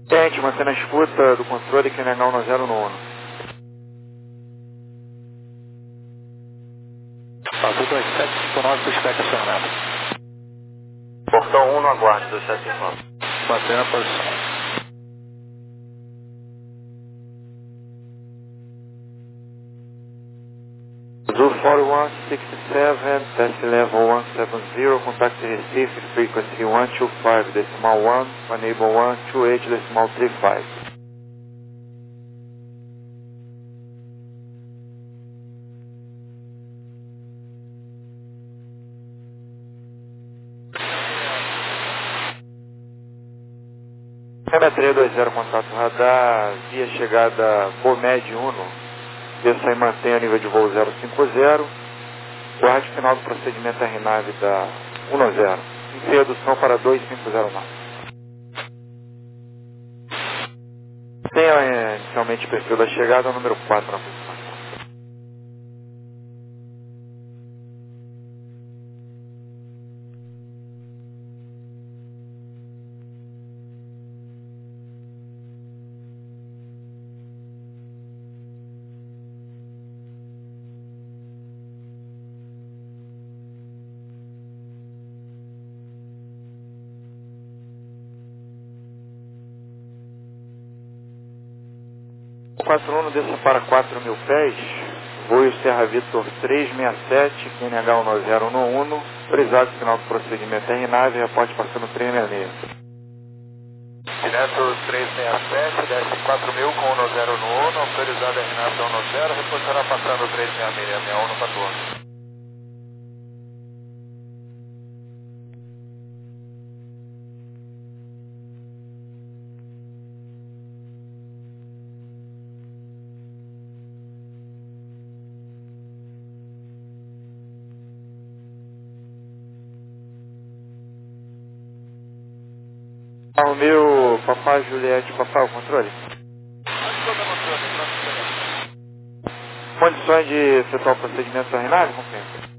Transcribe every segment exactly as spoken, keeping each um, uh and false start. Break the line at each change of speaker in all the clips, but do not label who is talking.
Tente manter na escuta do controle que N H um zero no Uno.
Azul dois sete cinco nove, suspeita acionada.
Portão um no aguarde, dois sete cinco nove.
Mantendo a posição.
Azul four one six seven, test level one seven zero, contact Recife, frequency one two five decimal one, enable one two eight decimal three five. M três dois zero, contato radar, via chegada Bomed Uno. Desça e mantenha o nível de voo zero cinco zero. Guarde final do procedimento R nave da um zero. Em redução para dois cinco zero nove. Tenha é, inicialmente perfil da chegada, número quatro na aproximação. quatro um desça para quatro mil pés, voo Serra Vitor trezentos e sessenta e sete, Q N H um zero no Uno, frisado final do procedimento R nave, reporte passando trezentos e sessenta e seis.
Direto trezentos e sessenta e sete, desce quatro mil com um zero no Uno, autorizado R nave um zero, reportará passando trezentos e sessenta e seis, sessenta e um no quatorze.
O meu papai Juliette, papai, o controle. Condições de efetuar o procedimento R nave, compreende?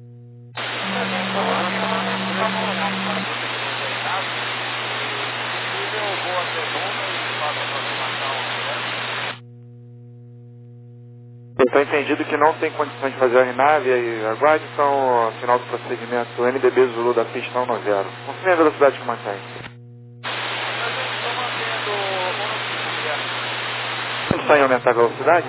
Está entendido que não tem condições de fazer R nave e aguarde então o final do procedimento N D B Zulu da pista um zero. Confirme a velocidade que mantém. Pensou em aumentar a velocidade?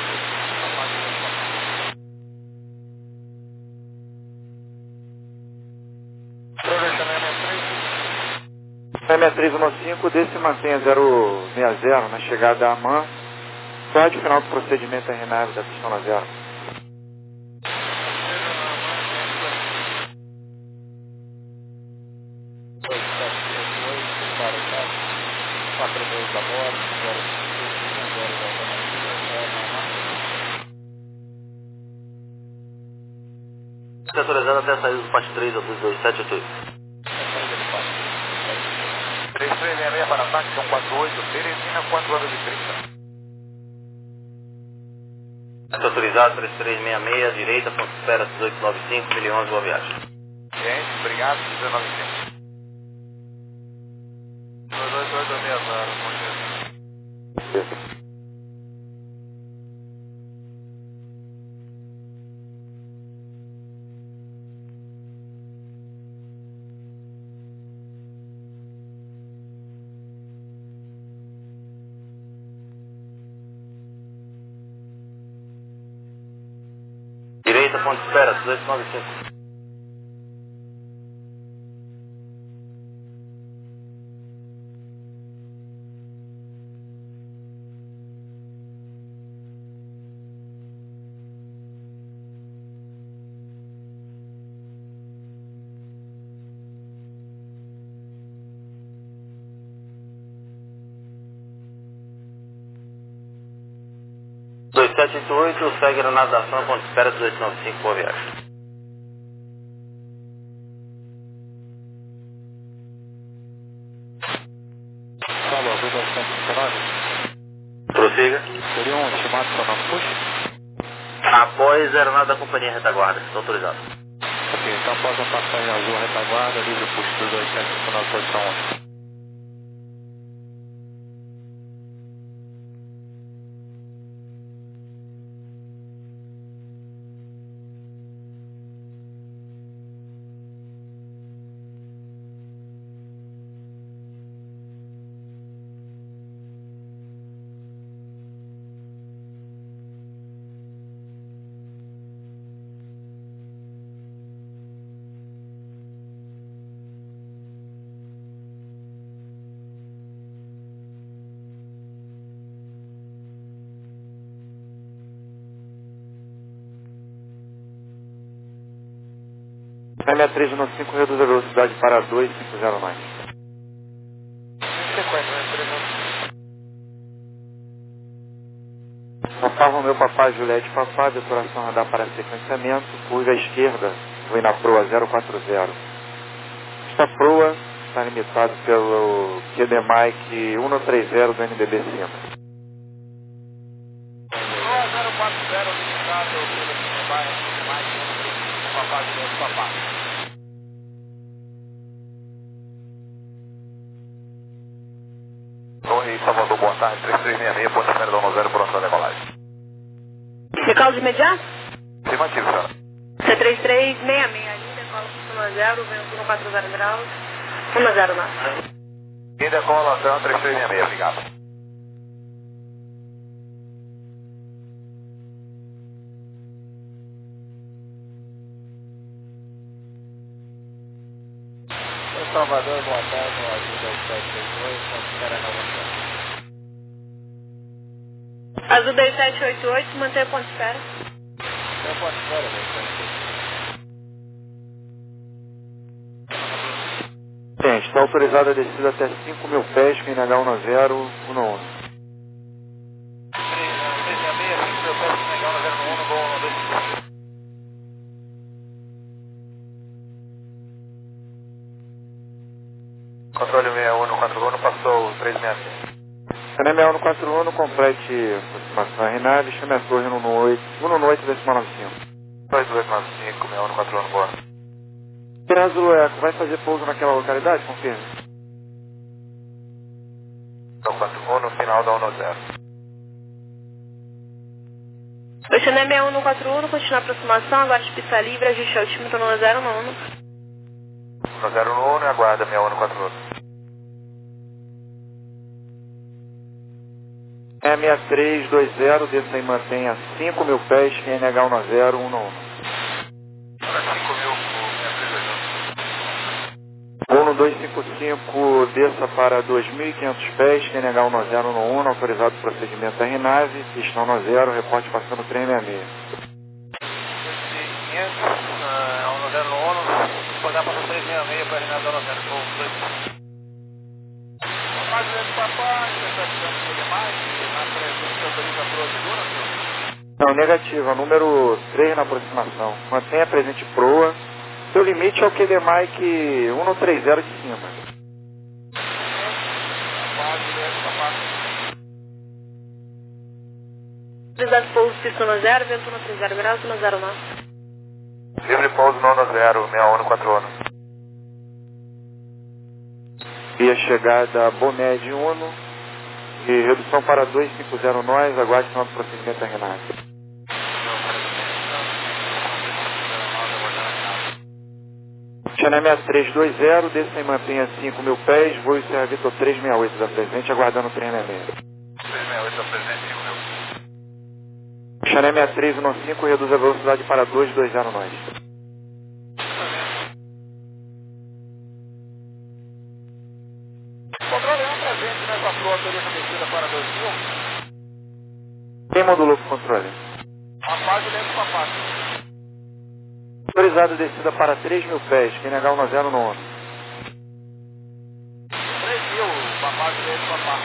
M três um cinco, desse mantenha zero seis zero na chegada a Amã. Guarde o final do procedimento R nave da pista um zero.
Autorizado até a saída do Pátio três, Azul dois sete oito oito.
três três seis seis para ataque, um quatro oito, Teresina, quatro horas e trinta.
Autorizado três três seis seis, direita, ponto de espera dezoito noventa e cinco, milhões, boa viagem.
Gente, obrigado, dezenove cento. dois dois dois dois seis zero, bom dia.
Direita, ponto de espera dezoito noventa e cinco. dois sete oito oito, segue na nadação, ponto de espera dezoito noventa e cinco, boa viagem.
Falou, Azul dois sete cinco nove.
Prossiga.
Seria um estimado para não push?
Após aeronave da companhia retaguarda, está autorizado.
Ok, então após a passagem azul retaguarda, livre push do dois sete cinco nove, posição um.
sessenta e três no cinco reduz a velocidade para duzentos e cinquenta nós. Papá Romeu, Papá Juliette, Papá, detonação radar para sequenciamento, curva à esquerda, vou na proa zero quatro zero. Esta proa está limitada pelo Q D Mike cento e trinta do N B B cima.
Proa zero quatro zero, limitado pelo Q D Mike, Papá Juliette, Papá. Oi, Salvador, boa tarde, três três seis seis, ponto zero um zero, pronto, decolagem.
Recaldo imediato?
Afirmativo, senhora.
C três três seis seis, ali, decola um zero, vento um quatro zero graus, um zero nove.
E decola, três três seis seis, obrigado. Oi, Salvador, boa tarde, no Azul dois sete oito oito, considera na manhã.
Azul dois sete oito oito, mantenha ponto de espera.
Mantenha ponto de espera, velho.
Gente, está autorizada a descida até cinco mil pés, Q N H um zero um um.
três seis seis, cinco mil pés, Q N H um zero um um, gol um dois cinco. Controle sessenta e um no quatro um, passou três seis seis.
C N M um no quatro um, complete aproximação R nove, chame a torre no oito, um oito decimal nove cinco.
dois dois nove cinco, sessenta e um no quatro um, boa.
Pirazo Eco, vai fazer pouso naquela localidade? Confirme.
Então, quatro um no final da um zero.
O C N M um no quatro um, continua a aproximação, agora de pista livre, ajuste altímetro no zero um um.
um zero um e aguarda sessenta e um no quatro um.
É seis três dois zero, desça e mantenha cinco mil pés, Q N H um zero um um.
cinco mil,
um dois cinco cinco, desça para dois mil e quinhentos pés, Q N H um zero um um, autorizado procedimento R nove, pistão no zero, reporte passando três seis seis.
quinhentos, um zero um, vou dar para três seis seis para Renato um zero, gol dois. Mais ou menos, papai, você está ficando com demais, na presença autoriza a proa de Duna, senhor?
Não, negativa, número três na aproximação. Mantenha presente proa. Seu limite é o Q D Mike cento e trinta de cima.
Autorizado pouso pista no zero, vento um trinta graus, um zero nove.
Livre pouso no um zero, sessenta e um no quatro um.
Via chegada Bomed Uno e redução para duzentos e cinquenta nós, aguarde final do procedimento R nove. Channel seis três dois zero, desça e mantenha cinco mil pés, voo Serra Vitor três seis oito da presente, aguardando três seis seis.
três seis oito da presente, cinco mil.
Channel seis três um cinco, reduz a velocidade para dois dois zero nós.
Controle um presente nessa proa, autoriza a descida para dois mil.
Quem modulou com o controle?
Apague dentro do papai.
Autorizado descida para três mil pés, Q N H um zero um.
três mil, papai dentro do papai.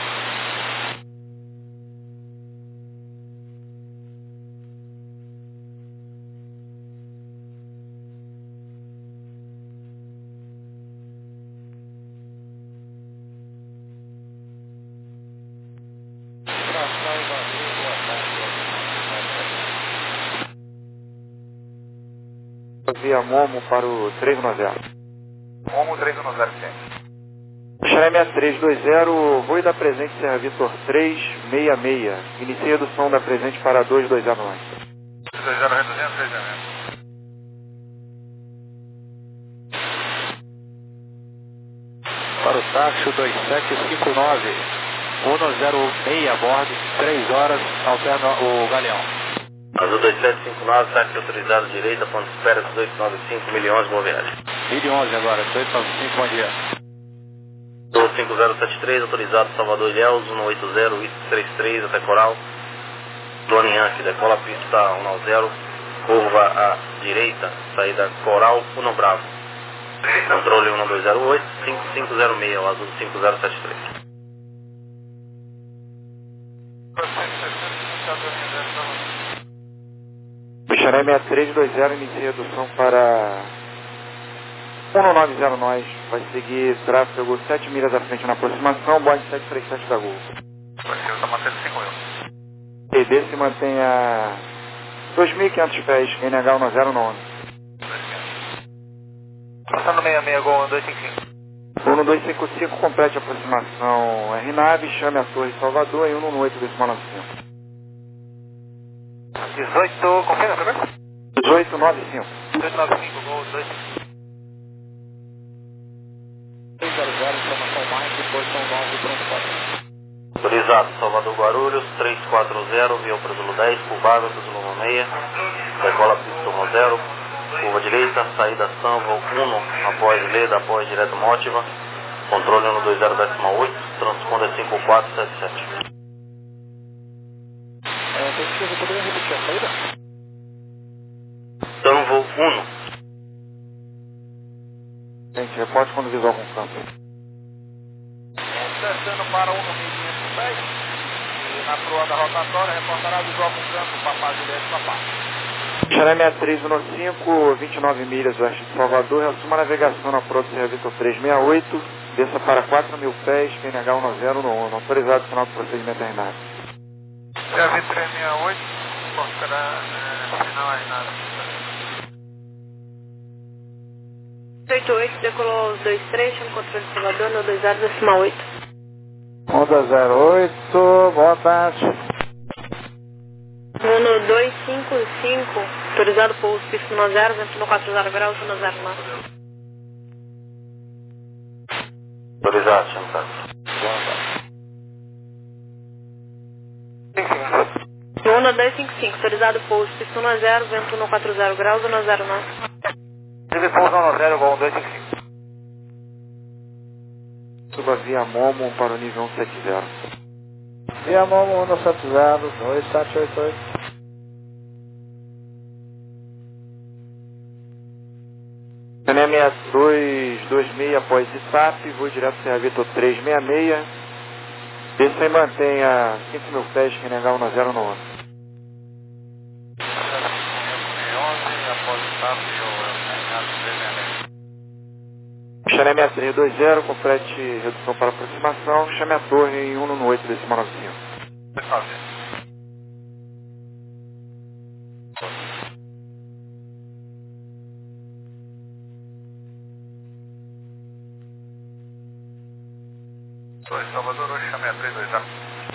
Via Momo para o três um zero.
Momo três um zero, sim.
Channel seis três dois zero, voo da presente Serra Vitor três seis seis. Inicie redução da presente para dois dois zero nós.
dois dois zero reduzindo, três seis seis. Para o táxi dois sete cinco nove, um zero seis a bordo, três horas, alterna o galeão.
Azul dois sete cinco nove, táxi autorizado direita, ponto de espera dezoito nove cinco, milhões, boa viagem.
mil onze agora, dezoito nove cinco, bom dia.
doze cinco zero sete três, autorizado Salvador Ilhéus, um oito zero, I C trinta e três até Coral. Dona Yankee, decola pista um zero, curva à direita, saída Coral Uno Bravo. Controle um dois zero oito, cinco cinco zero seis, o azul cinco zero sete três.
Xaré seis três dois zero, inicia redução para um nove zero nós, vai seguir tráfego sete milhas à frente na aproximação, Boeing sete três sete da Gol.
Está mantendo cinco mil.
P D se mantém a dois mil e quinhentos pés, N H um zero nove.
Passando seis seis, Gol um dois cinco cinco.
um dois cinco cinco, complete a aproximação R nave, chame a Torre Salvador em um oito decimal nove cinco.
dezoito, confirma, tá vendo?
dezoito nove cinco.
dezoito nove cinco, Gol dois cinco cinco. três zero zero, informação mais, posição nove, pronto para.
Autorizado, Salvador Guarulhos, três quatro zero, via o Presumo dez, curvado, Presumo seis, decola pista zero, curva direita, saída Sanvo um, após Leda, após direto Mótiva, controle um dois zero decimal oito, transponder cinco quatro sete sete.
É, pesquisa, poderia repetir a saída?
Sanvo um.
Gente, reporte quando visual com campo.
Descendo para um no mil e quinhentos pés e na proa da rotatória reportará visual com campo, Papá Juliette, Papá.
Xaré seis três um cinco, vinte e nove milhas oeste de Salvador, reassuma a navegação na proa do Serra Vitor três seis oito, desça para quatro mil pés, N H um zero um, autorizado final do procedimento R nave.
Serra Vitor três seis oito, portará é, final R nada.
oito oito, decolou os dois três, chama o controle de Salvador no dois zero decimal oito.
Onda zero oito, boa tarde.
No dois cinco cinco, autorizado pouso pista um zero, vento no quatro zero graus, um zero nove.
Autorizado, Chantal.
No dois cinco cinco, autorizado pouso pista um zero, vento no quatro zero graus, um zero nove.
Tive pouso um zero, Gol um dois cinco cinco.
Suba via Momo para o nível cento e setenta.
Via Momo um sete zero, dois sete oito oito.
Xaré seis dois dois seis após ITAP, voo direto Serra Vitor três seis seis. Desça e mantenha cinco mil pés, N H um zero nove. Xaré seis três dois zero, complete redução para aproximação, chame a torre em um oito decimal nove cinco.
Salvador, hoje chame a três dois zero.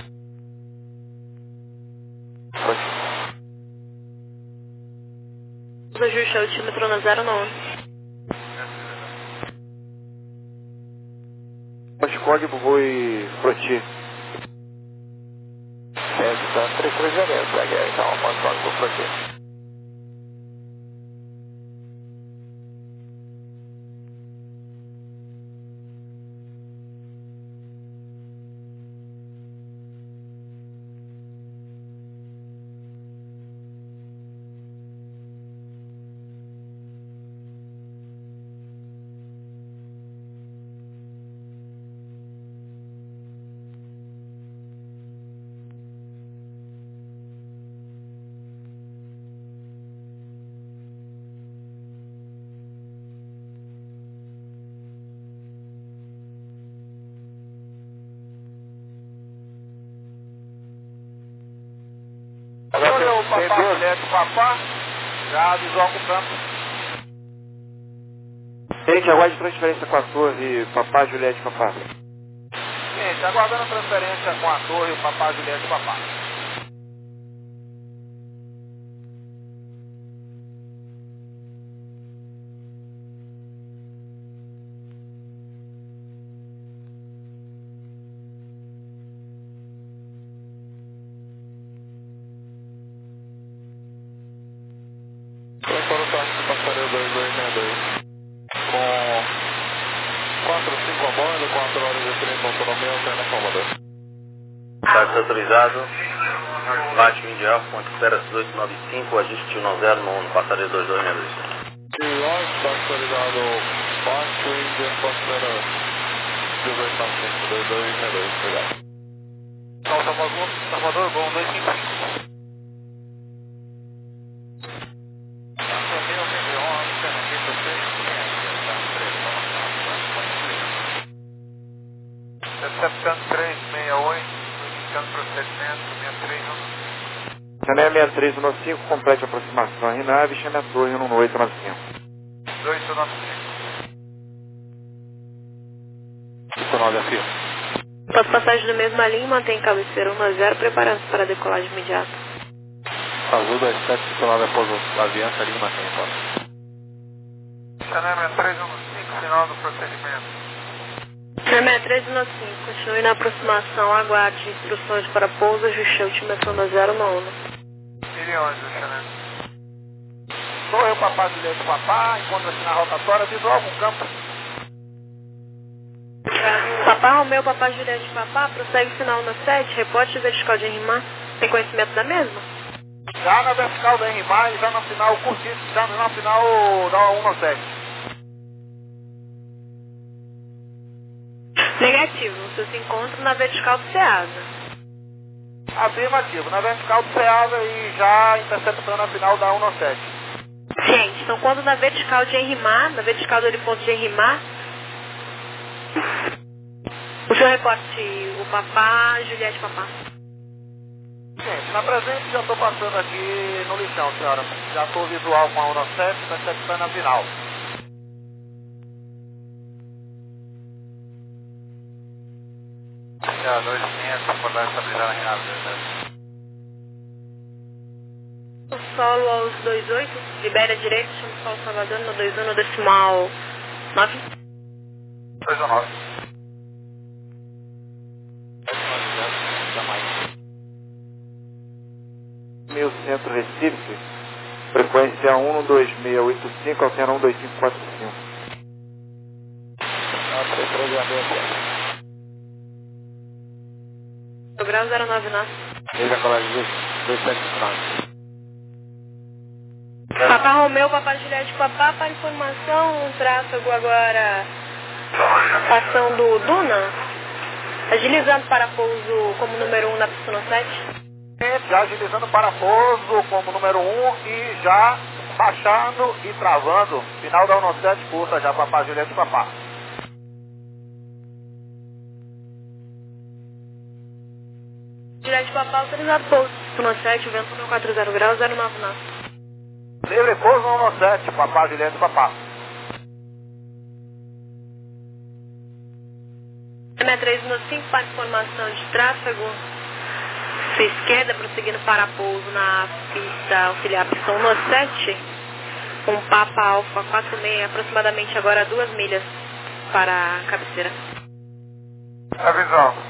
Os ajustes altímetro no zero nove.
Mas código voo Froti.
É, está três três zero, segue então, pode código Froti. Olha o Papá Juliette, Papá, já visual com campo.
Gente, aguarde transferência com a torre, Papá Juliette, Papá.
Gente, aguardando a transferência com a torre, o Papá Juliette, Papá. Passaria dois dois seis dois. Com quatro cinco a bordo, quatro horas de trem com autonomia, alterna Salvador.
Táxi autorizado. Bate India Alfa, ponto espera dezoito nove cinco, ajuste um zero no Uno, passaria dois dois seis dois.
Lógico, autorizado Bate India, ponto espera dezoito nove cinco, dois dois seis dois, obrigado. Salvador, Salvador, Gol dois cinco cinco. Receptando três seis oito, iniciando procedimento, seis três um.
Chanel seis três um cinco, complete a aproximação a Rinave, chame a torre no oito nove cinco.
oito nove cinco. cinco nove aqui.
Pode passagem da mesma linha, mantém cabeceira um a zero, preparando-se para a decolagem imediata.
Azul dois sete cinco nove após a aliança, linha mantém então. Chanel seis três um cinco, final do procedimento.
seis três um cinco, continue na aproximação, aguarde instruções para pouso, ajuste a altimetria um zero no Uno.
Milhões, Chanel. Sou eu, papai do leite, papá, encontra-se na rotatória, visual algum campo.
Papá Romeu, Papá Juliette, Papá, prossegue o sinal no sete, reporte vertical de Henrimar. Tem conhecimento da mesma?
Já na vertical da Henrimar e já no final curtíssimo, já no final da um no sete.
Negativo, você se encontra na vertical do Ceasa.
Afirmativo, na vertical do Ceasa e já interceptando a final da um no sete.
Gente, então quando na vertical de Henrimar, na vertical do heliponto de Henrimar, o senhor reporte o Papá, Juliette, Papá.
Gente, na presente já estou passando aqui no lixão, senhora. Já estou visual com a um no sete, interceptando a final. Já, dois quinhentos, para poder estabilizar a Renata.
O solo aos dois oito, libera a direita, chama o solo Salvador no dois um no decimal nove.
dois um nove.
Meu centro Recife, frequência um dois seis oito cinco, altera um dois cinco quatro cinco.
Grau zero nove nove.
Liga com a dois sete nove.
Papá Romeu, Papá Juliette, Papá, para informação, um tráfego agora passando o Duna, agilizando para pouso como número um na pista no sete.
Já agilizando o parafuso como número um e já baixando e travando. Final da um no sete, curta já, Papá Juliette, Papá.
Juliette, Papá, autorizado pouso no sete, vento mil e quatrocentos graus, zero nove nove.
Livre pouso um no sete, Papá Juliette, Papá.
seis três um cinco, para informação de tráfego, sua esquerda, prosseguindo para pouso na pista auxiliar pista um no sete, com Papa Alfa quatro seis, aproximadamente agora duas milhas para a cabeceira.
A visão.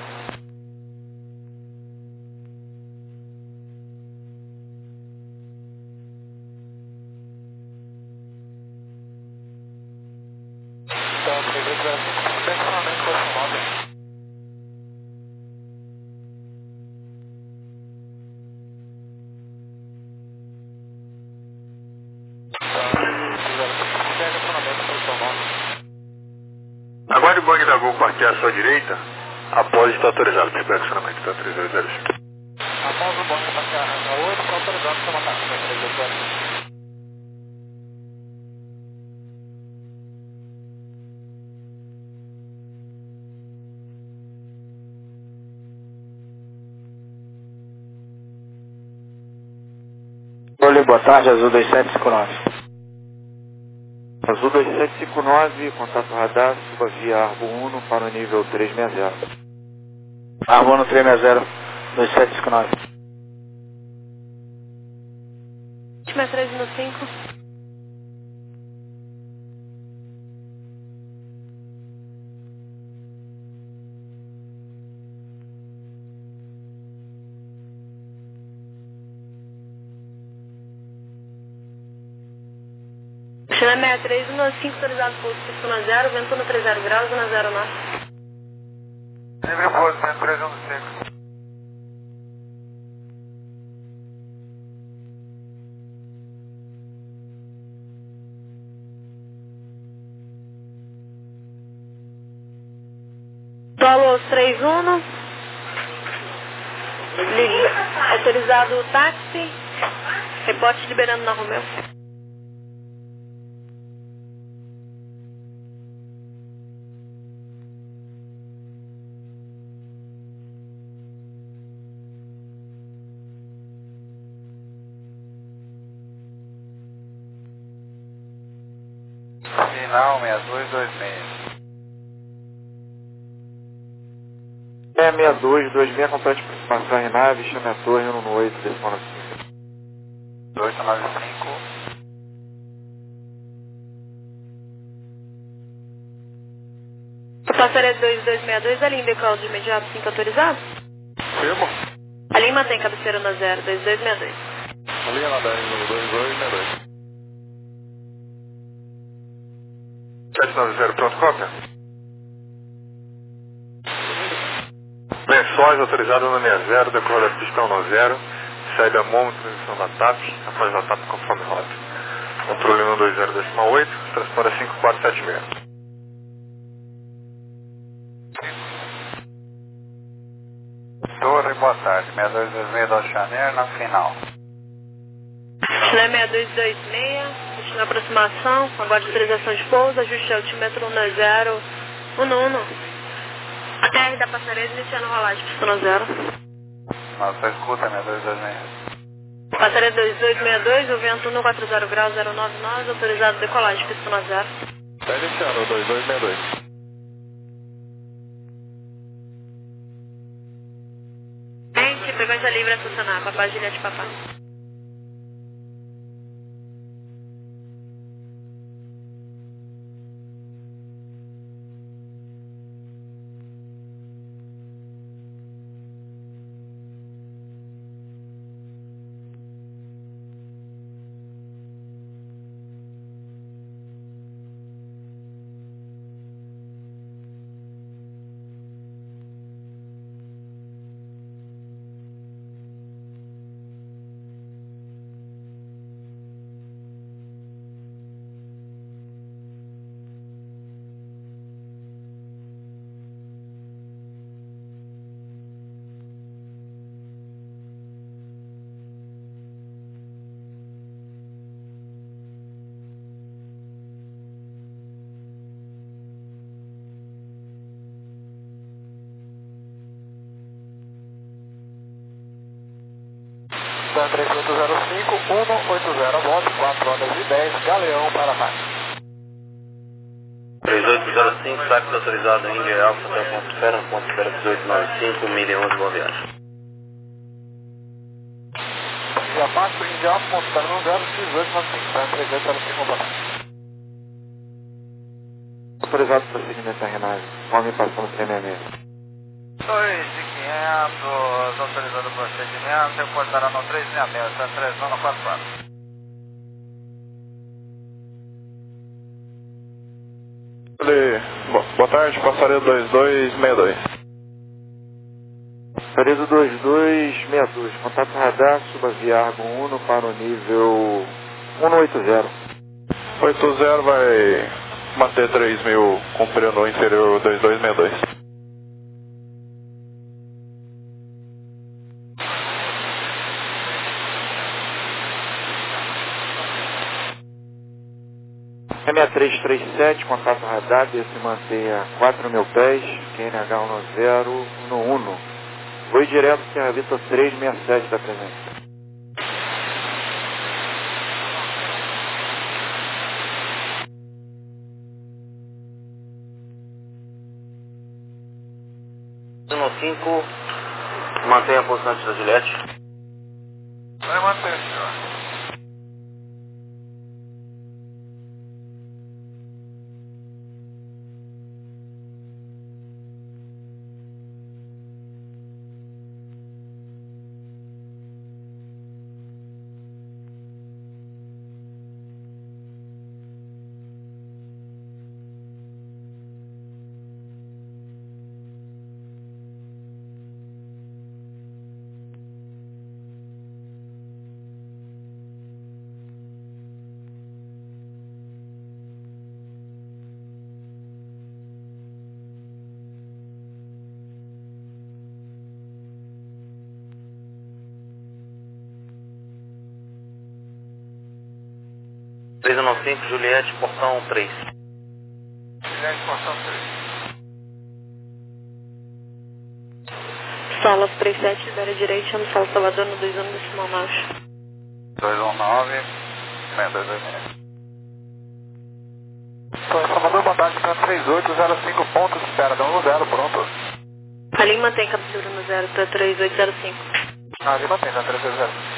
Aguarde o bug da Gol partir à sua direita, após estar autorizado. Espero que acionamento está três dois zero.
Após o bug partir a oito, está autorizado para matar três dois zero.
Olá, boa tarde, Azul dois sete cinco nove.
Azul dois sete cinco nove, contato radar, suba via Arbo Uno para o nível três seis zero.
Arbo Uno três seis zero, dois sete cinco nove.
seis três um cinco. China seis três um cinco, autorizado pouso pista um zero, vento no três zero graus, um zero nove.
Livre pouso, seis três um cinco.
Solo três um. Li- Autorizado o táxi. Reporte liberando na Romeu.
Final seis dois dois seis.
seis seis dois dois seis, complete aproximação Renave, chame a torre no oito, telefone cinco.
oito nove cinco.
Passaredo dois dois seis dois, a linha decol de imediato cinco autorizado?
Firmo.
A linha mantém cabeceira na zero, dois dois seis dois.
A linha na dez, dois dois seis dois. sete nove zero, pronto, cópia. Lençóis autorizados no seis zero, decola da pista um zero, saída MOM, transição da TAP, após da TAP conforme rota. Controle um dois zero decimal oito, transponder cinco quatro sete seis.
Torre, boa tarde. seis dois dois seis do Chanel na final.
Chile seis dois dois seis, destino aproximação, aguarde autorização de pouso, ajuste altímetro um zero um um. A T R da Passaredo iniciando rolagem, pista zero.
Nossa, escuta, seis dois dois seis.
Passaredo dois dois seis dois, o vento um quatro zero graus zero nove nove, autorizado decolagem, pista zero.
Está iniciando, dois dois seis dois.
Gente, frequência livre a funcionar, papai Juliette papai.
três oito zero cinco, um oito zero, volte, quatro horas e dez, Galeão, Paraná.
três oito zero cinco, táxi autorizado em Índia Alfa, até o ponto espera, no ponto espera dezoito nove cinco, milha onze, boa viagem.
E abaixo, Índia Alfa, ponto espera no zero, dezoito nove cinco, tá? três oito zero cinco, Paraná.
Autorizado prosseguimento da Renave, homem passando três seis seis.
dois de quinhentos, autorizado o procedimento, reportará no três seis seis, está três nove quatro quatro.
Boa tarde, passaredo dois dois seis dois.
Passaredo dois dois seis dois, contato radar, suba via Argo um para o nível um oito zero.
oito zero vai manter três mil, cumprindo o inferior dois dois seis dois.
seis três três sete, contato radar, desce manter a quatro mil pés, Q N H um zero um um. Foi direto Serra Vitor três seis sete da presença.
No cinco, mantenha a posição antes da Juliette.
Vai manter, senhor.
cinco, Juliette, portão três.
Juliette, portão três.
Solas três sete, libera direito, chama Sala Salvador no dois um decimal nove.
dois um nove, seis dois dois seis.
Sala Salvador, boa tarde, tá três oito zero cinco pontos, espera, dá um zero, pronto.
Ali mantém captura no zero, tá três oito zero cinco.
Ali mantém, tá três oito zero cinco.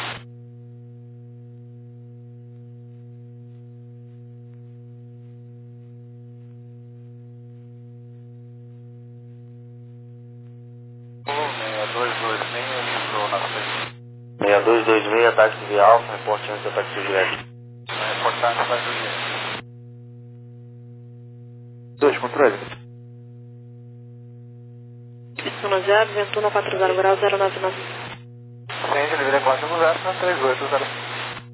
seis dois dois seis, livrou na frente.
seis dois dois seis, ataque de Via Alfa, reporte antes do ataque de Juliette.
Reportagem para Juliette.
Dois, controle.
Pistona zero, Ventuna quatro zero grau, zero nove nove.
Sente, livre quatro zero, tá três oito zero cinco.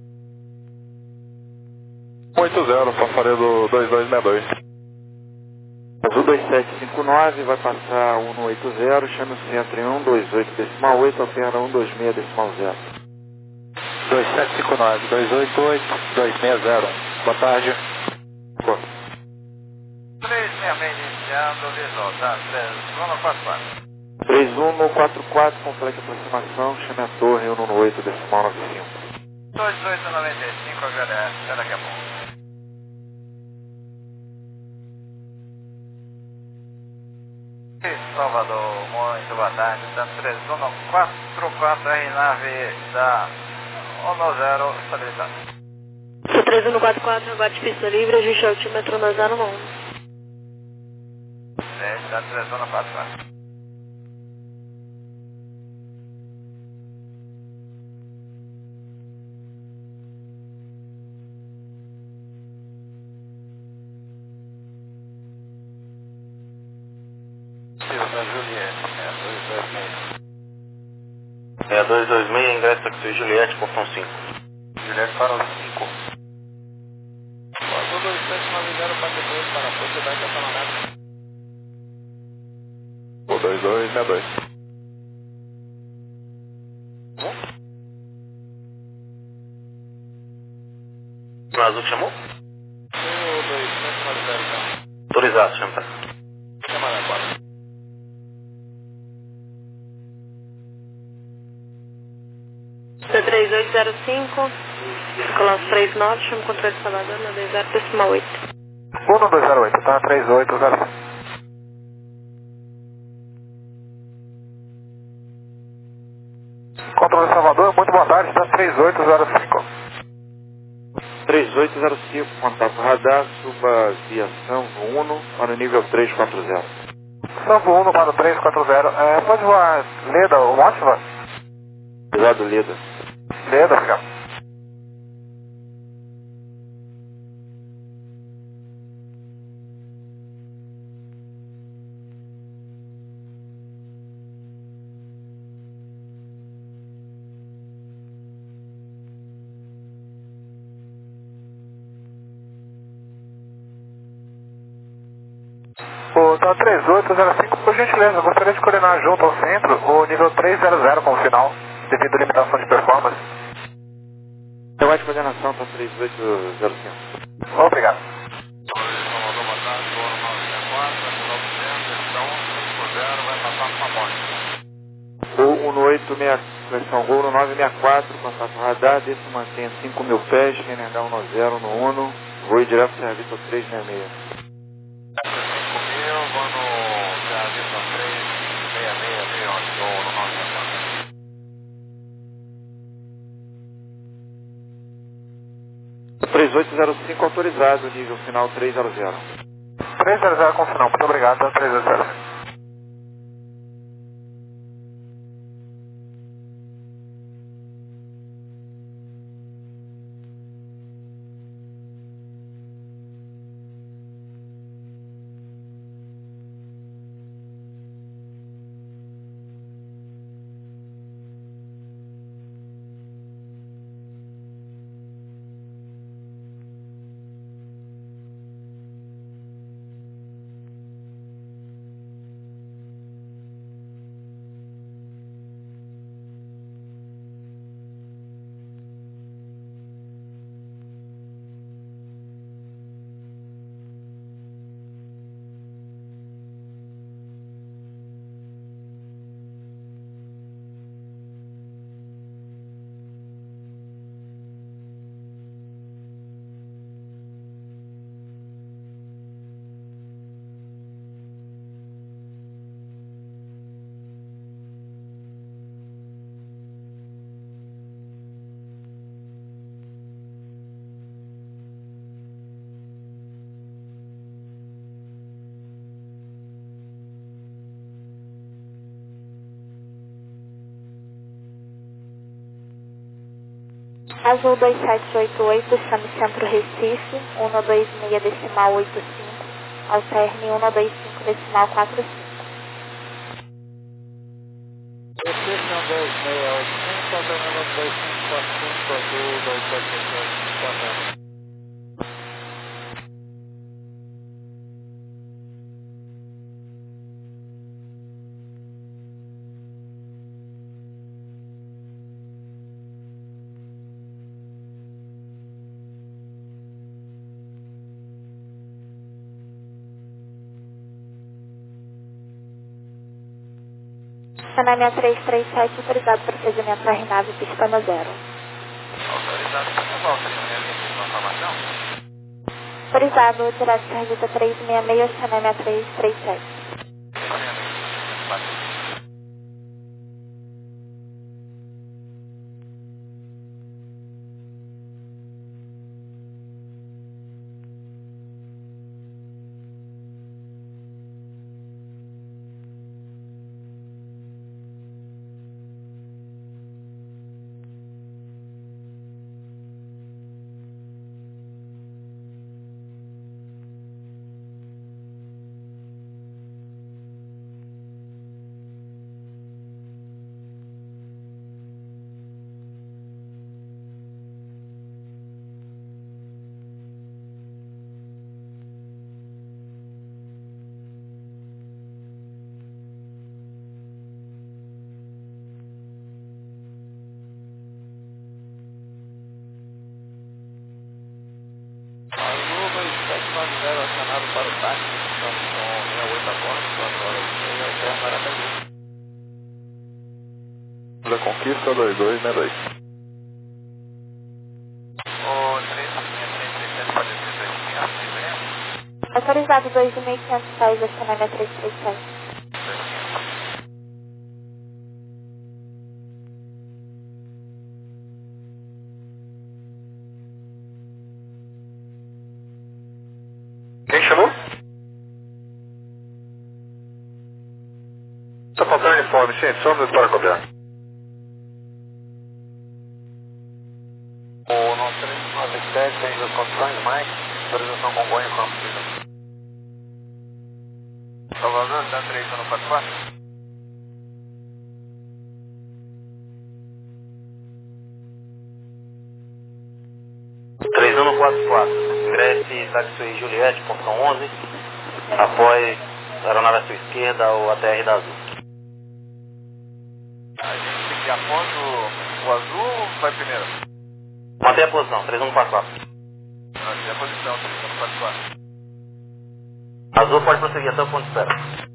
oito zero, Safaredo dois dois seis dois.
Azul dois sete cinco nove, vai passar um no oito zero, chame o centro em um dois oito decimal oito, opera um dois seis decimal zero.
dois sete cinco nove, dois oito oito, dois seis zero. Boa tarde.
Pô,
três seis seis iniciando, visual, tá? três um quatro quatro.
três um no quatro quatro, complete aproximação, chame a torre um no oito decimal nove cinco.
dois oito nove cinco, agradece, espera que é bom. Salvador, muito boa tarde, tá três um quatro quatro, R nave da um zero, estabilizado.
três um quatro quatro, agora de pista livre, ajuste altímetro no zero um.
É, tá três um quatro quatro. Da Juliette, é, dois dois seis.
seis dois dois seis, ingresso taxi Juliette, portão cinco.
Juliette para o cinco. Quatro dois sete nove zero quatro dois para a Sociedade da Panamá.
O dois dois seis dois.
O azul que chamou?
O dois sete nove zero, então.
Autorizado, chama pra.
Chama na quadra.
C três oito zero cinco, Colônia três nove, chama o controle de Salvador no dois zero decimal oito.
um no dois zero oito, tá três oito zero cinco. Controle de Salvador, muito boa tarde, tá três oito zero cinco.
três oito zero cinco, contato radar, suba via Sanvo Uno para o nível três quatro zero.
Sanvo um para o três quatro zero, é, pode voar Leda ou Mótiva?
Cuidado, Leda.
Leda, obrigado. O tá três oito zero cinco, por gentileza, eu gostaria de coordenar junto ao centro o nível três zero zero como final, devido à limitação de performance.
Então vai de coordenação para três oito zero cinco.
Obrigado.
Salvador, boa tarde, o ano nove seis quatro, novecentos, então cinco zero, vai passar para a morte.
Gol um no oito seis, versão Gol no nove seis quatro, contato radar, desse mantenha cinco mil pés, Q N H um no zero no Uno, voo direto serviço três seis seis.
cinco mil, vou no serviço três seis seis seis, onde o no nove seis quatro.
três oito zero cinco autorizado, nível final três zero zero.
três zero zero com final, muito obrigado, três zero zero.
Azul dois sete oito oito, chame Centro Recife, um dois seis decimal oito cinco, alterne um dois cinco decimal quatro cinco.
Recife um dois seis oito cinco, alternando um dois cinco quatro cinco, Azul dois sete oito oito, boa tarde.
Canalha três três sete, autorizado procedimento para Rinave, pistona zero.
Autorizado, qual seria a minha informação?
Autorizado, direto Sergita três seis seis, Canalha três três sete.
Azul dois sete nove zero, acionado para o táxi, estamos com sessenta e oito a bordo, quatro horas e meia, alterno Aracaju.
Da Conquista dois dois seis dois.
O três seis três três sete pode ser dois quinhentos, diferença?
Autorizado dois mil e quinhentos pés, Canalha três três sete.
Quem chamou? Está faltando uniforme, sim, só um minuto para cobrar.
O nove três nove sete, tem as condições, Mike, autorização com banho com possível. Salvador, dá três no quatro quatro.
três um quatro quatro, ingresse Taxi Juliette, portão onze, após a aeronave à sua esquerda ou a T R da Azul.
A gente tem que ir após o, o azul ou vai primeiro?
Mantenha a posição, três um quatro quatro.
Mantenha a posição, três um quatro quatro.
Azul pode prosseguir até o ponto de espera.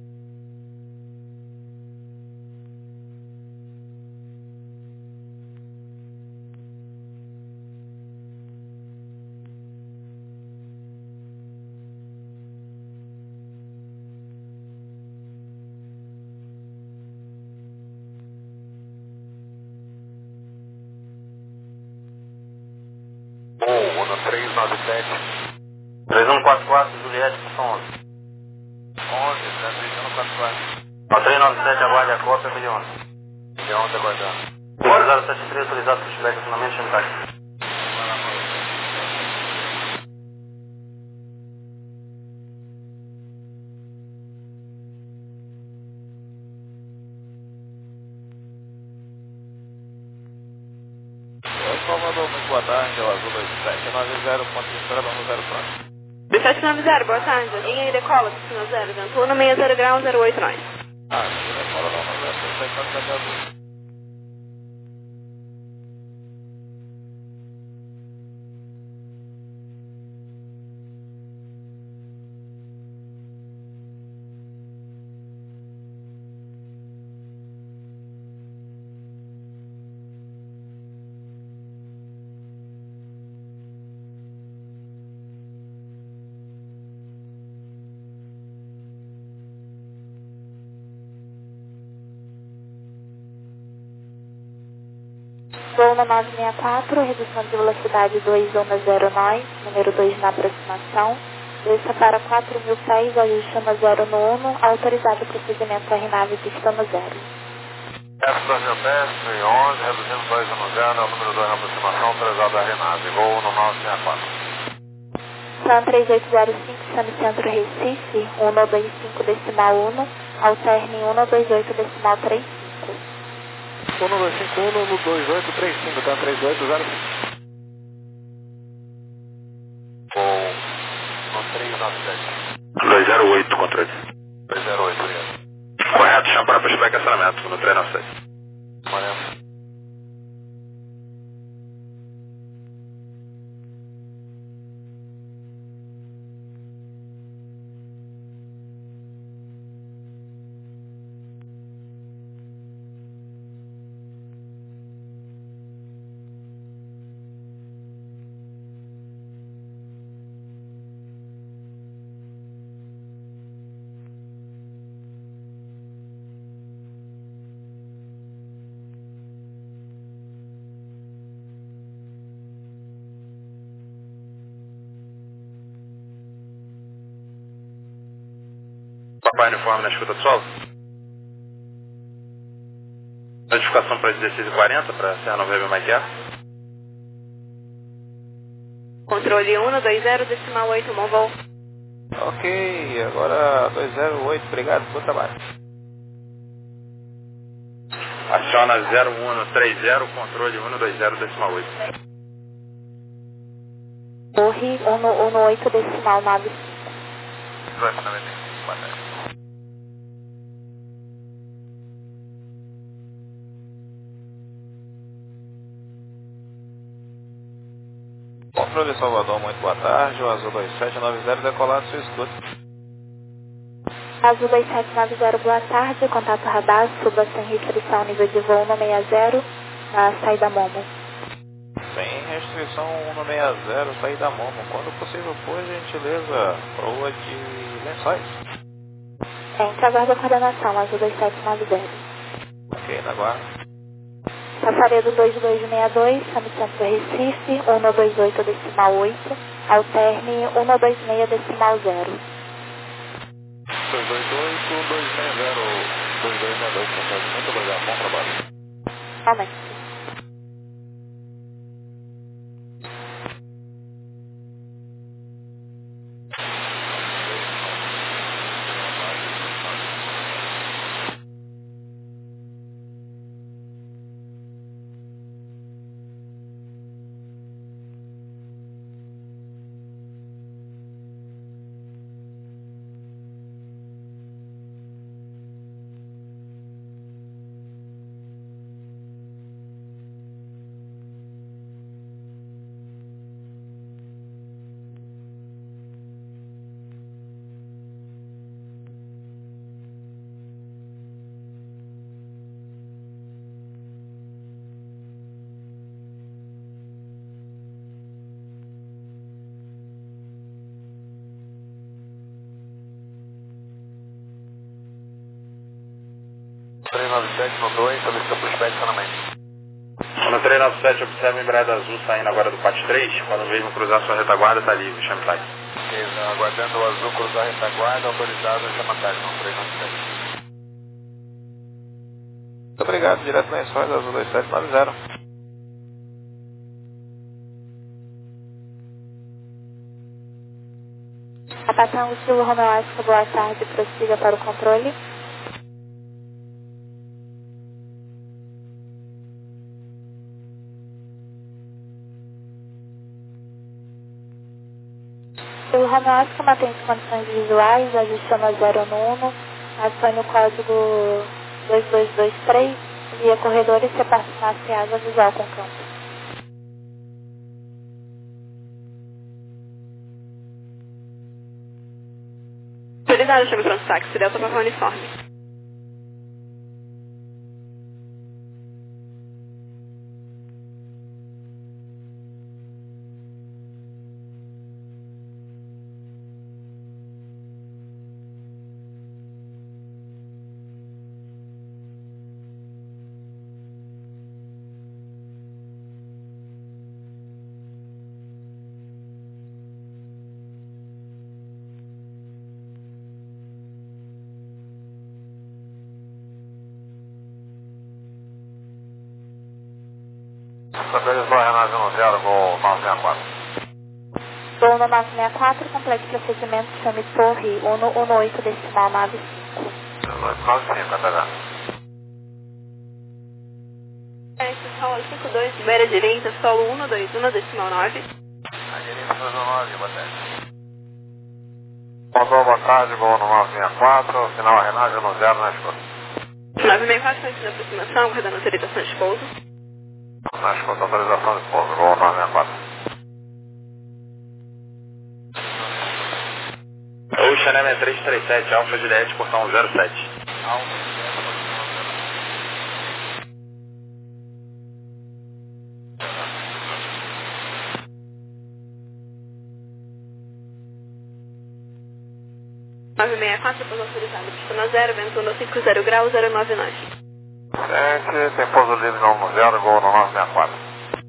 Um, Uno três nove sete.
três um quatro quatro, Juliette, portão onze.
onze, dá três um quatro quatro.
A três nove sete, aguarde a cópia, milhão onze.
Milhão onze aguardando.
zero zero sete três, autorizado por estiver acionamento, chame táxi.
Salvador, muito boa tarde, é o Azul dois sete nove zero, ponto de espera, vamos zero próximo.
dois sete nove zero, boa tarde. Linha aí decola, destino zero, Ventura, sessenta graus, zero oito nove.
Ah, não demora não, mas é dois sete nove zero.
Voo na nove seis quatro, redução de velocidade dois um zero nove, número dois na aproximação. Desça para quatro mil pés, ajuste na zero no um, autorizado procedimento R nove, pistona zero.
F dois mil dez, mil e onze, reduzindo dois um zero, é o número dois na aproximação, autorizado da Renave, voo no nove seis quatro.
Sam três oito zero cinco, Samicentro Recife, um dois cinco decimal um, alterne um dois oito decimal trinta e cinco.
um dois cinco um, no dois oito três cinco, tá? três oito zero cinco.
Voo no três nove sete.
dois zero oito, controle.
dois zero oito, obrigado.
Correto, chama para pushback acionamento no três nove sete.
Valeu.
Papai uniforme na escuta do solo. Notificação para dezesseis e quarenta para Serra Novembro Maiquer.
Controle um dois zero decimal oito, bom voo.
Ok, agora dois zero oito, obrigado, bom trabalho.
Aciona zero um três zero, controle um dois zero decimal oito.
Torre um oito decimal nove.
Vai para noventa e cinco, quatro.
Controle Salvador, muito boa tarde. O Azul dois sete nove zero decolado, seu escudo.
Azul dois sete nove zero, boa tarde. Contato radar, suba sem restrição, nível de voo um seis zero, na saída Momo.
Sem restrição um seis zero, saída Momo. Quando possível, por gentileza, proa de lençóis.
Entre aguarda a coordenação, Azul dois sete nove zero.
Ok, na guarda.
Safaredo dois dois seis dois, Samicentro Recife, um dois oito decimal oito, alterne um dois seis decimal zero.
dois dois oito, um dois seis zero, dois dois seis dois, muito obrigado, bom trabalho.
Aumente.
três nove sete no dois, solicita pushback acionamento.
No três nove sete, observa a embreada azul saindo agora do P A T três. Quando o mesmo cruzar sua retaguarda, está livre, chame site.
Ok, aguardando o azul cruzar a retaguarda, autorizado a chama site no três nove sete.
Muito obrigado, direto na Lençóis, Azul dois sete nove zero.
Capitão Silvio Romeu Asca, boa tarde, prossiga para o controle. Silvio Romeu Asca, mantém as condições visuais, ajustando a zero no um, acione o código dois dois dois três, via corredor e separação asa visual com campo.
Autorizado, chame pronto táxi, Delta Papa Uniforme.
Estabilizou a Renage no zero, Gol nove seis quatro.
Gol no nove seis quatro, complete procedimento, chame torre Uno Uno oito decimal nove cinco.
nove cinco, até já.
Solo cinco dois, beira direita, solo um dois um decimal nove.
A direita dois nove, boa tarde. Mandou boa tarde, Gol no nove seis quatro, final Renage no zero na escuta.
nove seis quatro, antes da aproximação, guardando autorização de pouso.
Na escuta, autorização de pouso, Gol nove seis quatro.
Ocean M três três sete, Alfa Juliette, portão zero sete.
Alfa
nove seis quatro, pouso autorizado, pistona zero, vento no cinco zero graus, zero nove nove.
sete, tem pouso livre no um zero, Gol no nove seis quatro.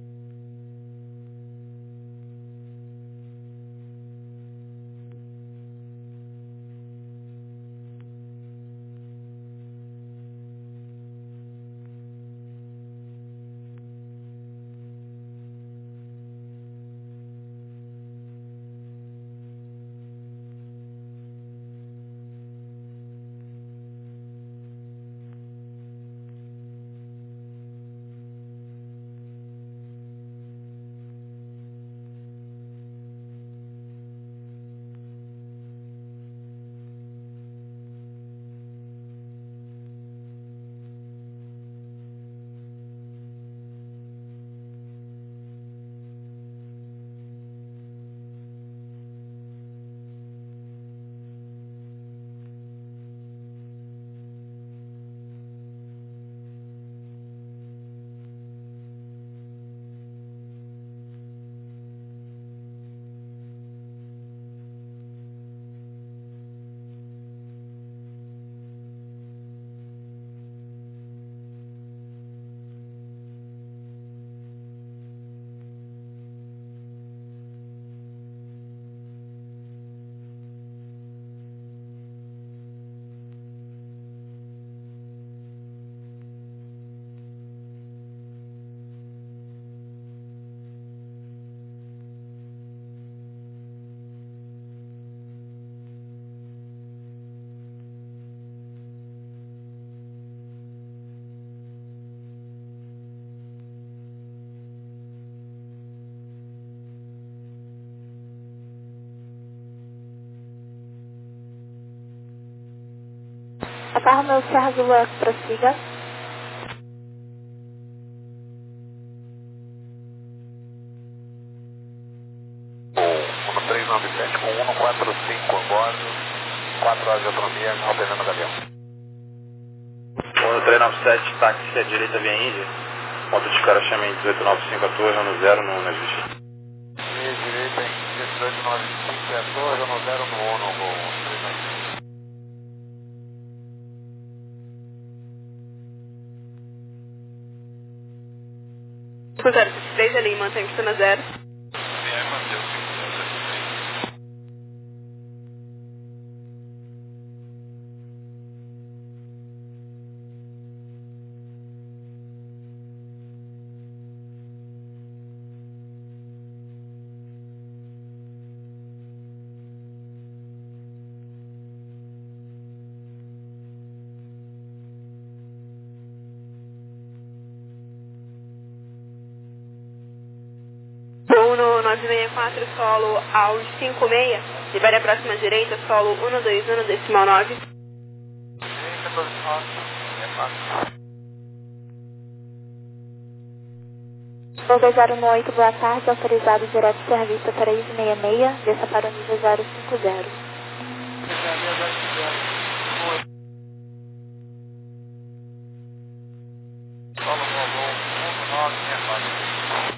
Agarra meu Serra Azul, prossiga.
um três nove sete com um quatro cinco a bordo, quatro horas de autonomia, alternando o avião.
um três nove sete, táxi à direita via Índia. Ponto de cara chama em dezoito nove cinco a torre, no zero no Uno existe.
Via direita em dezoito nove cinco a torre, no zero no Uno, Gol três nove cinco.
zero sete três ali, mantém pistona zero. Uno nove seis quatro, solo aos cinco seis, libere a próxima direita, solo um dois um decimal nove.
Direita dois nove, é fácil.
Gol zero um oito, boa tarde, autorizado direto serviço três seis seis, desça para o nível zero cinco zero.
Solo Gol um nove seis quatro.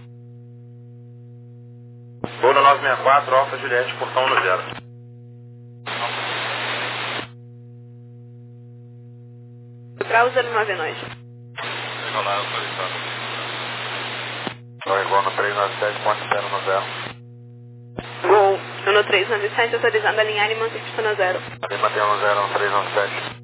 Gol no nove seis quatro, Alfa Juliette, portão no zero.
Para o zero nove nove.
Chegou lá, autorizado. Gol no três nove sete, ponto zero no zero.
Gol no três nove sete, autorizado a alinhar e manter pistona zero.
Ali mantém no zero, no três nove sete.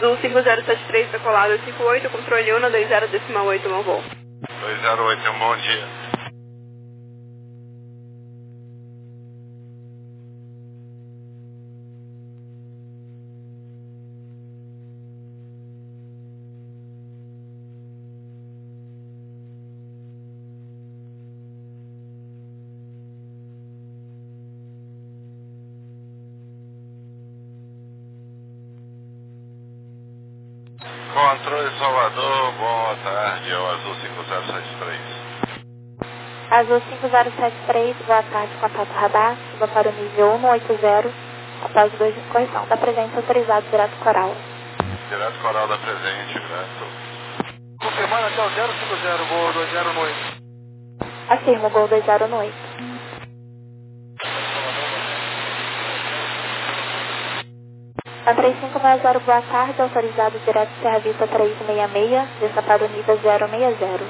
Azul cinco zero sete três, decolado cinco oito, controle um, dois zero decimal oito, bom voo.
dois zero oito, um bom dia. Controle Salvador, boa tarde, é o Azul cinco zero sete três.
Azul cinco zero sete três, boa tarde, contato radar, suba para o nível cento e oitenta, após dois de correção, da presença autorizado direto coral.
Direto coral da presente, direto.
Confirmando até o zero cinco zero, voo dois zero no oito.
Afirmo, gol dois zero no oito. A três cinco seis zero, boa tarde, autorizado direto Serra Vista trezentos e sessenta e seis, desça para o nível zero seis zero.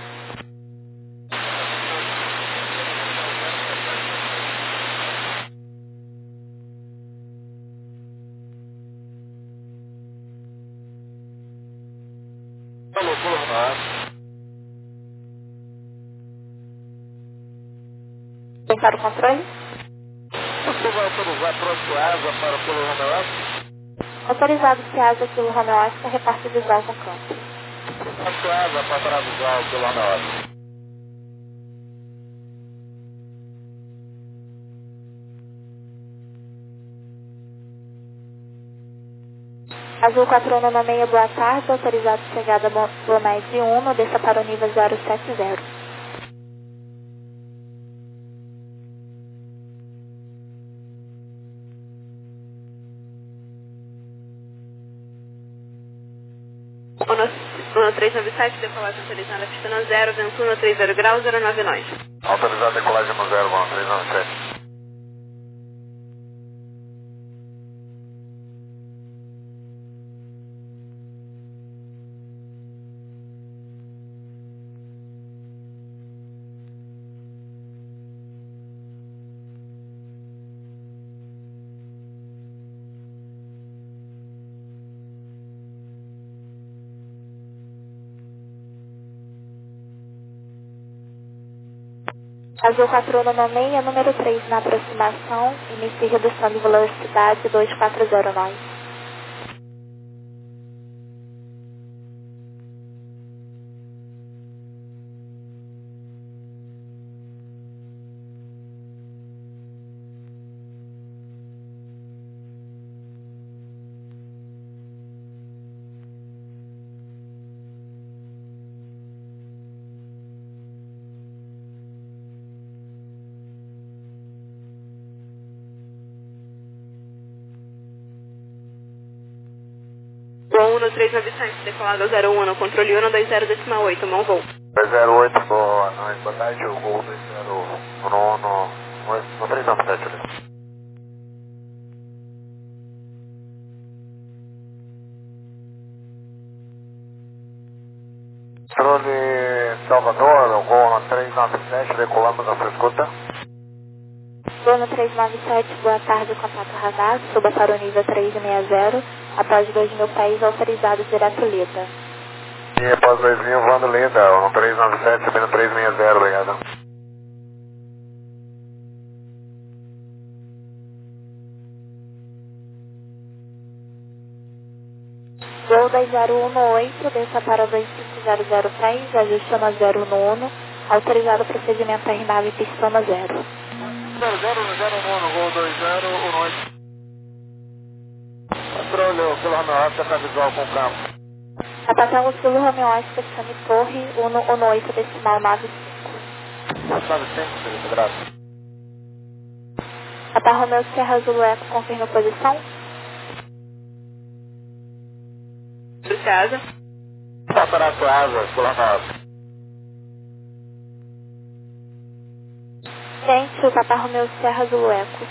Alô, Colorado.
Tentar o controle?
Você vai autorizar próximo asa para o Colorado?
Autorizado Ciasa Kilo Romeo Oscar, reparte visual com campo.
Próximo asa para visual do Colorado.
Azul quatro um nove seis, boa tarde, autorizado chegada por mais de um, desça para o nível zero sete zero.
um três nove sete, decolagem autorizada na pista no zero, vento um três zero graus, zero nove nós.
Autorizado decolagem no zero, um três nove sete.
Azul quatro um nove seis, número três na aproximação, inicie redução de velocidade dois quatro zero nós.
Bom, um três nove sete, decolado zero um, no controle um, dois zero decimal oito, bom voo.
dois zero oito, boa noite, boa tarde, o gol dois zero um no três nove sete ali. Controle Salvador, o gol no três nove sete, decolamos a sua escuta.
Bruno três nove sete, boa tarde, contato radar, suba para o nível trezentos e sessenta, após dois mil pés, autorizado direto Lida.
E após dois mil, voando Lida, no três nove sete, subindo trezentos e sessenta, obrigado.
Gol dois zero um no oito, desça para dois cinco zero zero pés, ajuste no zero no um, autorizado procedimento R nove pista no zero.
zero zero zero um, gol dois zero um oito. Controle Colorado para visual com campo.
Atacar o Kilo Romeo Oscar, chame Torre, um oito decimal nove cinco.
nove cinco, feliz, graças.
Atacar Romeo Serra Azul Eco, confirma a posição.
Do Ciasa.
Para a asa, Colorado.
Gente, o Papa Romeo Serra Azul Eco.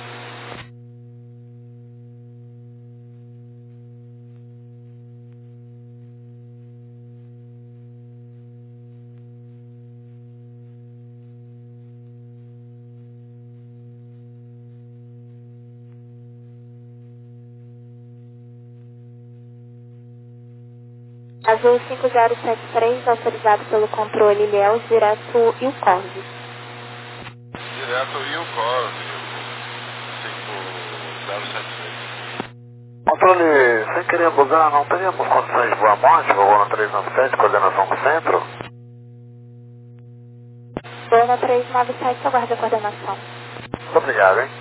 Azul cinco zero sete três, autorizado pelo controle Ilhéus, direto e o Corve.
Direto e o Corve, cinco zero sete três.
Controle, sem querer abusar, não teríamos condições de voar morte, voo no três nove sete, coordenação com o centro?
Voo no três nove sete, aguarda a coordenação.
Muito obrigado, hein?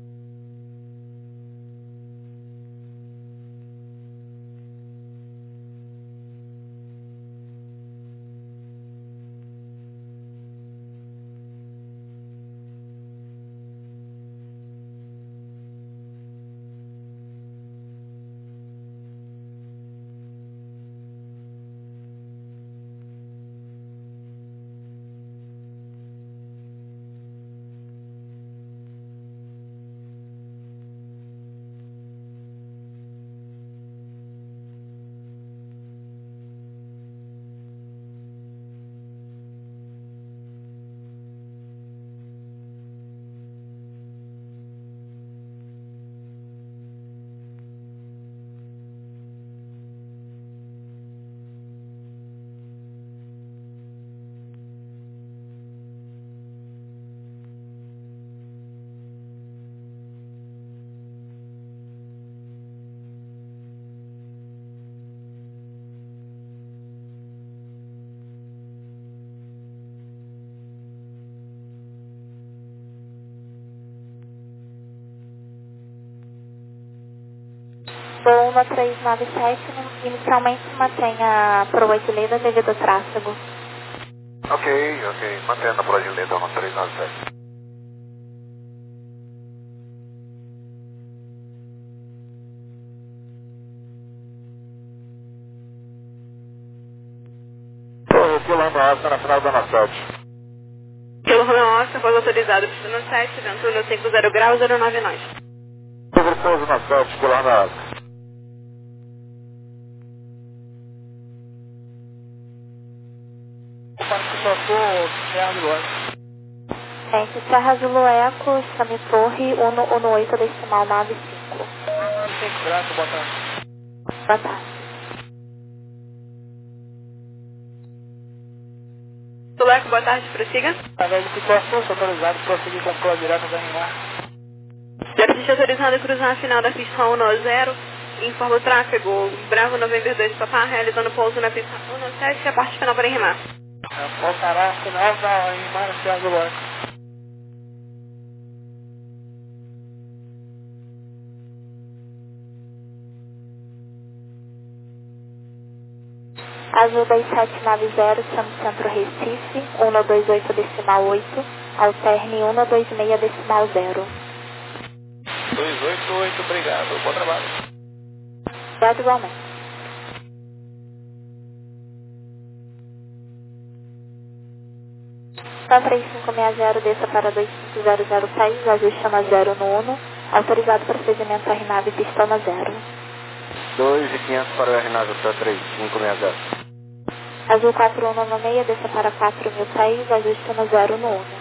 Voo no três nove sete, inicialmente mantenha a proa de leda devido ao tráfego.
Ok, ok, mantendo a proa de leda no três nove sete. Estou pulando a Oscar na final da Zona sete.
Pelo Romeo Oscar, após autorizado, pistão sete, vento no cinco zero graus, zero nove nós.
Sobre pouso na sete, pulando a Oscar.
Gente, Serra Zulu Eco, chame Torre, um um oito decimal nove cinco. Boa tarde.
Zulu Eco, boa tarde, prossiga.
autorizado, prosseguir com a proa direta da R um.
Já existe autorizado a cruzar a final da pista um nove zero. Informa o tráfego Bravo November dois Papá, realizando pouso na pista um nove sete e a parte final para enrimar.
Voltará final da Rimar na Serra Zulu Eco.
Azul dois sete nove zero, chame Centro Recife, um dois oito decimal oito, alterne um dois seis decimal zero.
dois oito oito, obrigado, bom trabalho.
Obrigado igualmente. Então três cinco seis zero, desça para dois cinco zero zero seis, azul chama zero no Uno, autorizado procedimento R nove, pistão na zero.
dois e quinhentos para o R nove, três cinco seis zero.
Azul quatro um nove seis, desça para quatro mil seis, azul chama zero no Uno.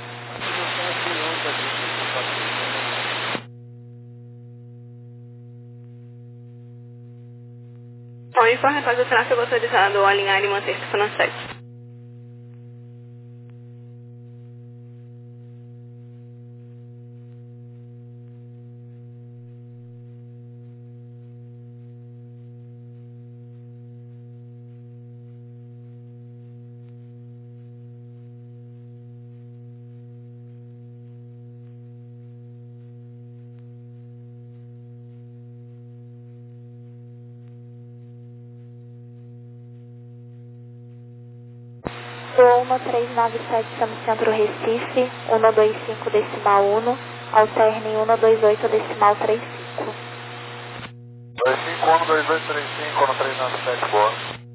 Bom, informe após o tráfego autorizado, alinhar e manter-se no sete.
um três nove sete, chame Centro Recife, um dois cinco decimal um, alterne um dois oito decimal trinta e cinco.
dois cinco um, dois oito três cinco, no três nove sete, boa.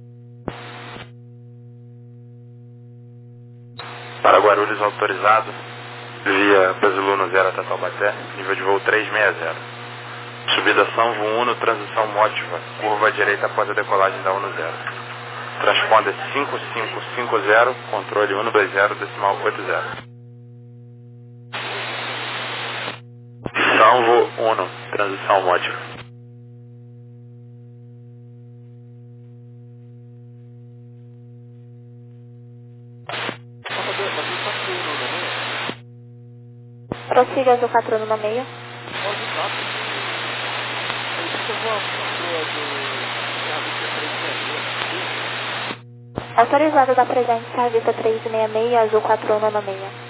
Para Guarulhos autorizado, via Brasiluno zero até Taubaté, nível de voo trezentos e sessenta. Subida São Uno, transição Mótiva, curva à direita após a decolagem da Uno zero. Transponder cinco cinco cinco zero, controle um dois zero decimal oito zero. Salvo Uno, transição Mótiva.
Prossiga Azul quatro um seis. Autorizado da presente serviço três seis seis, Azul quatro um seis.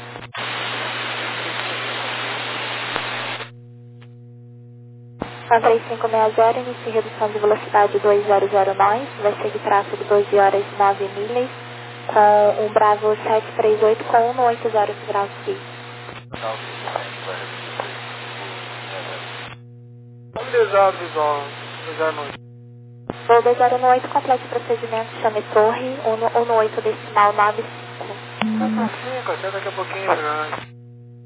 São três cinco seis zero, inicie redução de velocidade dois zero zero nós, vai seguir tráfego doze horas e nove milhas, com um Bravo sete três oito com um oito zero graus sul.
Estabilizado, visual, dois zero oito.
Voo dois zero oito, complete o procedimento, chame torre, um oito decimal nove cinco.
cinco, até daqui a pouquinho, grande.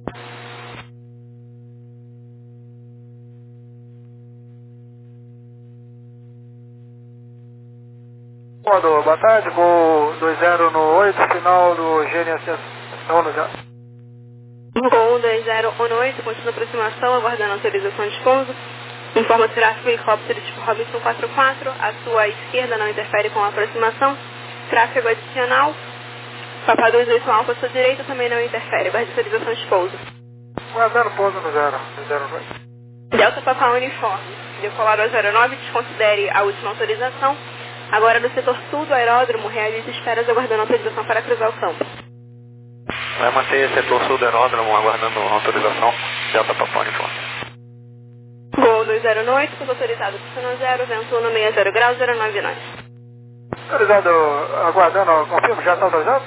Boa tarde, voo dois zero oito, final do G N S S. Vamos já.
Voo dois zero oito, continua aproximação, aguardando autorização de pouso. Informa tráfego helicóptero tipo Robinson quatro quatro, a sua esquerda não interfere com a aproximação. Tráfego adicional, Papa dois oito Alfa, a sua direita também não interfere, aguarde autorização de pouso.
Aguardando pouso no zero, zero oito.
Delta Papa Uniforme, decolar ao zero nove, desconsidere a última autorização. Agora no setor sul do aeródromo, realize esperas aguardando autorização para cruzar o campo.
Vai manter setor sul do aeródromo aguardando autorização, Delta Papa Uniforme.
Gol dois zero oito, tudo autorizado, pistão zero, vento um sessenta graus, zero nove nós.
Autorizado, aguardando, confirmo, já está autorizado?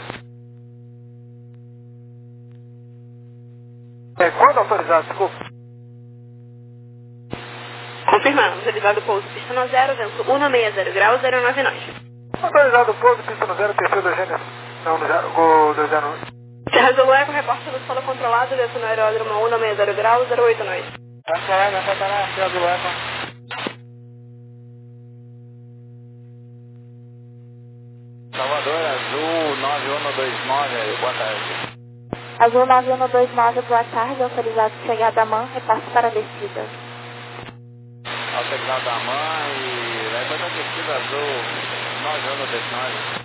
É, quando autorizado, desculpa?
Confirmando, autorizado pouso, pistão zero, vento um sessenta graus, zero nove nós.
Autorizado pouso, pistão zero, perfil do gênero. Não, no zero, gol dois zero oito.
Serra do Eco, repórter do solo controlado, vento no aeródromo um sessenta graus, zero oito nós.
Vai falar, vai falar, Serra do Eco.
Salvador, Azul nove um dois nove, boa tarde.
Azul nove um dois nove, boa tarde, autorizado chegada a M A N, repasse para a descida.
Autorizado da M A N e vai para a descida Azul nove um dois nove.